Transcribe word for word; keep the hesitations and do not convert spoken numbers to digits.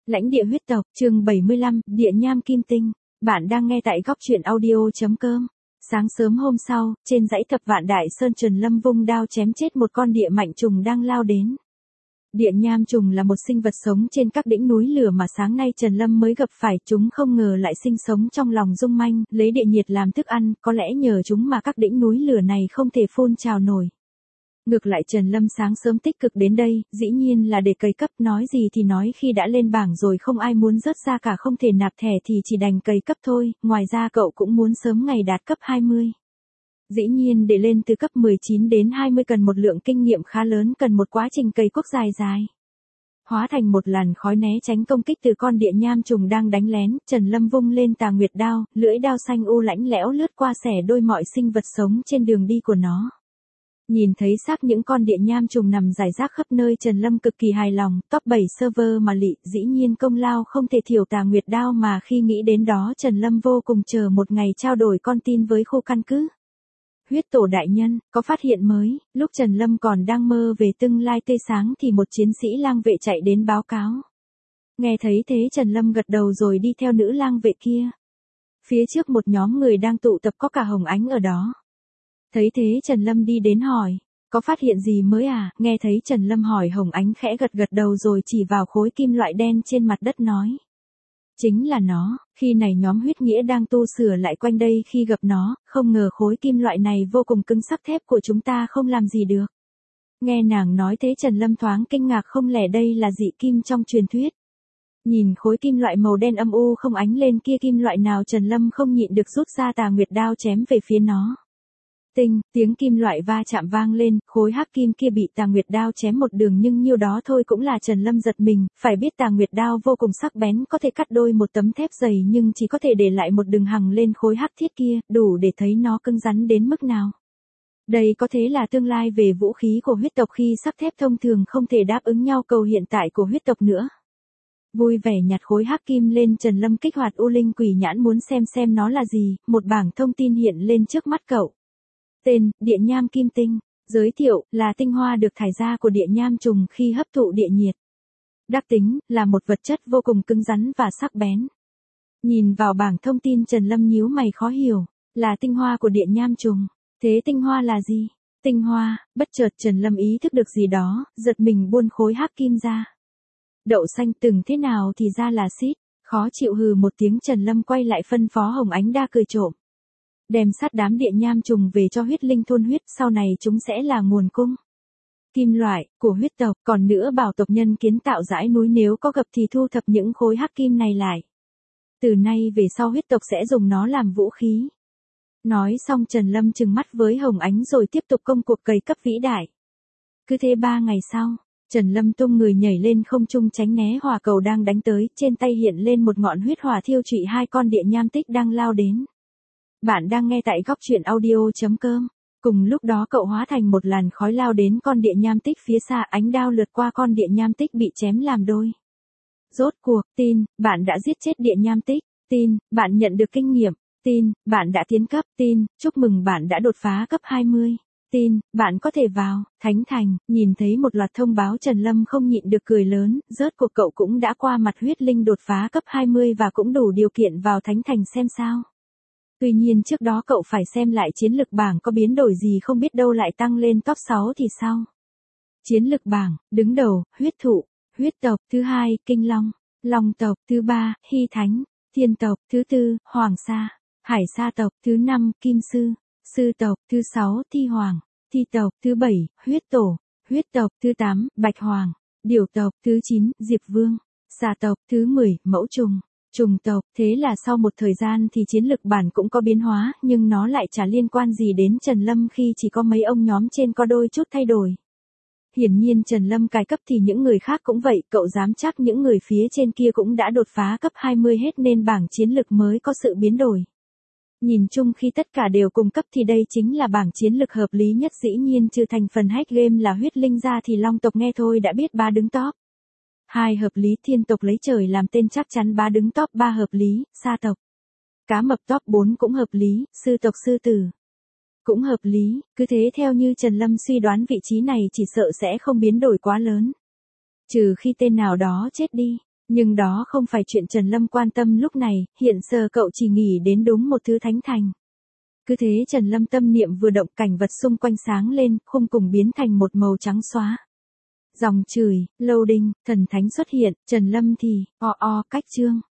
Lãnh địa huyết tộc, chương bảy mươi lăm, Địa Nham Kim Tinh. Bạn đang nghe tại góc truyện audio.com. Sáng sớm hôm sau, trên dãy thập vạn đại sơn Trần Lâm vung đao chém chết một con địa mạnh trùng đang lao đến. Địa nham trùng là một sinh vật sống trên các đỉnh núi lửa mà sáng nay Trần Lâm mới gặp phải, chúng không ngờ lại sinh sống trong lòng dung manh, lấy địa nhiệt làm thức ăn, có lẽ nhờ chúng mà các đỉnh núi lửa này không thể phun trào nổi. Ngược lại Trần Lâm sáng sớm tích cực đến đây, dĩ nhiên là để cày cấp, nói gì thì nói khi đã lên bảng rồi không ai muốn rớt ra cả, không thể nạp thẻ thì chỉ đành cày cấp thôi, ngoài ra cậu cũng muốn sớm ngày đạt cấp hai mươi. Dĩ nhiên để lên từ cấp mười chín đến hai mươi cần một lượng kinh nghiệm khá lớn, cần một quá trình cày cuốc dài dài. Hóa thành một làn khói né tránh công kích từ con địa nham trùng đang đánh lén, Trần Lâm vung lên tà nguyệt đao, lưỡi đao xanh u lãnh lẽo lướt qua xẻ đôi mọi sinh vật sống trên đường đi của nó. Nhìn thấy xác những con địa nham trùng nằm rải rác khắp nơi, Trần Lâm cực kỳ hài lòng, top bảy server mà lị, dĩ nhiên công lao không thể thiểu tà nguyệt đao, mà khi nghĩ đến đó Trần Lâm vô cùng chờ một ngày trao đổi con tin với khu căn cứ. Huyết tổ đại nhân, có phát hiện mới, lúc Trần Lâm còn đang mơ về tương lai tươi sáng thì một chiến sĩ lang vệ chạy đến báo cáo. Nghe thấy thế Trần Lâm gật đầu rồi đi theo nữ lang vệ kia. Phía trước một nhóm người đang tụ tập, có cả Hồng Ánh ở đó. Thấy thế Trần Lâm đi đến hỏi, có phát hiện gì mới à? Nghe thấy Trần Lâm hỏi, Hồng Ánh khẽ gật gật đầu rồi chỉ vào khối kim loại đen trên mặt đất nói. Chính là nó, khi này nhóm huyết nghĩa đang tu sửa lại quanh đây khi gặp nó, không ngờ khối kim loại này vô cùng cứng, sắc thép của chúng ta không làm gì được. Nghe nàng nói thế Trần Lâm thoáng kinh ngạc, không lẽ đây là dị kim trong truyền thuyết. Nhìn khối kim loại màu đen âm u không ánh lên kia kim loại nào, Trần Lâm không nhịn được rút ra tà nguyệt đao chém về phía nó. Tinh, tiếng kim loại va chạm vang lên, khối hắc kim kia bị tà nguyệt đao chém một đường, nhưng nhiêu đó thôi cũng là Trần Lâm giật mình, phải biết tà nguyệt đao vô cùng sắc bén, có thể cắt đôi một tấm thép dày nhưng chỉ có thể để lại một đường hằn lên khối hắc thiết kia, đủ để thấy nó cứng rắn đến mức nào. Đây có thể là tương lai về vũ khí của huyết tộc, khi sắt thép thông thường không thể đáp ứng nhau cầu hiện tại của huyết tộc nữa. Vui vẻ nhặt khối hắc kim lên, Trần Lâm kích hoạt U Linh Quỷ Nhãn muốn xem xem nó là gì, một bảng thông tin hiện lên trước mắt cậu. Tên, Địa Nham Kim Tinh. Giới thiệu, là tinh hoa được thải ra của địa nham trùng khi hấp thụ địa nhiệt. Đặc tính, là một vật chất vô cùng cứng rắn và sắc bén. Nhìn vào bảng thông tin Trần Lâm nhíu mày khó hiểu, là tinh hoa của địa nham trùng. Thế tinh hoa là gì? Tinh hoa, bất chợt Trần Lâm ý thức được gì đó, giật mình buôn khối hắc kim ra. Đậu xanh từng thế nào thì ra là xít, khó chịu hừ một tiếng, Trần Lâm quay lại phân phó Hồng Ánh đa cười trộm. Đem sát đám địa nham trùng về cho huyết linh thôn huyết, sau này chúng sẽ là nguồn cung kim loại của huyết tộc, còn nữa bảo tộc nhân kiến tạo dãy núi, nếu có gặp thì thu thập những khối hắc kim này lại. Từ nay về sau huyết tộc sẽ dùng nó làm vũ khí. Nói xong Trần Lâm trừng mắt với Hồng Ánh rồi tiếp tục công cuộc cày cấp vĩ đại. Cứ thế ba ngày sau, Trần Lâm tung người nhảy lên không trung tránh né hỏa cầu đang đánh tới, trên tay hiện lên một ngọn huyết hỏa thiêu trụy hai con địa nham tích đang lao đến. Bạn đang nghe tại góc truyện audio.com. Cùng lúc đó cậu hóa thành một làn khói lao đến con địa nham tích phía xa, ánh đao lượt qua con địa nham tích bị chém làm đôi. Rốt cuộc, tin, bạn đã giết chết địa nham tích. Tin, bạn nhận được kinh nghiệm. Tin, bạn đã tiến cấp. Tin, chúc mừng bạn đã đột phá cấp hai mươi. Tin, bạn có thể vào Thánh Thành. Nhìn thấy một loạt thông báo Trần Lâm không nhịn được cười lớn, rốt cuộc cậu cũng đã qua mặt huyết linh đột phá cấp hai mươi và cũng đủ điều kiện vào Thánh Thành xem sao. Tuy nhiên trước đó cậu phải xem lại chiến lực bảng có biến đổi gì, không biết đâu lại tăng lên top sáu thì sao. Chiến lực bảng, đứng đầu, huyết thụ, huyết tộc, thứ hai, kinh long, long tộc, thứ ba, hy thánh, thiên tộc, thứ tư, hoàng sa, hải sa tộc, thứ năm, kim sư, sư tộc, thứ sáu, thi hoàng, thi tộc, thứ bảy, huyết tổ, huyết tộc, thứ tám, bạch hoàng, điểu tộc, thứ chín, diệp vương, xà tộc, thứ mười, mẫu trùng. Trùng tộc. Thế là sau một thời gian thì chiến lực bản cũng có biến hóa, nhưng nó lại chả liên quan gì đến Trần Lâm khi chỉ có mấy ông nhóm trên có đôi chút thay đổi. Hiển nhiên Trần Lâm cài cấp thì những người khác cũng vậy, cậu dám chắc những người phía trên kia cũng đã đột phá cấp hai mươi hết nên bảng chiến lực mới có sự biến đổi. Nhìn chung khi tất cả đều cùng cấp thì đây chính là bảng chiến lực hợp lý nhất, dĩ nhiên trừ thành phần hack game là huyết linh ra thì long tộc nghe thôi đã biết ba đứng top. Hai hợp lý, thiên tộc lấy trời làm tên chắc chắn ba đứng top ba hợp lý, sa tộc. Cá mập top bốn cũng hợp lý, sư tộc sư tử cũng hợp lý, cứ thế theo như Trần Lâm suy đoán vị trí này chỉ sợ sẽ không biến đổi quá lớn. Trừ khi tên nào đó chết đi, Nhưng đó không phải chuyện Trần Lâm quan tâm lúc này, hiện giờ cậu chỉ nghĩ đến đúng một thứ thánh thành. Cứ thế Trần Lâm tâm niệm vừa động, cảnh vật xung quanh sáng lên, khung cùng biến thành một màu trắng xóa. Dòng chửi, loading, thần thánh xuất hiện, Trần Lâm thì, o o, cách chương.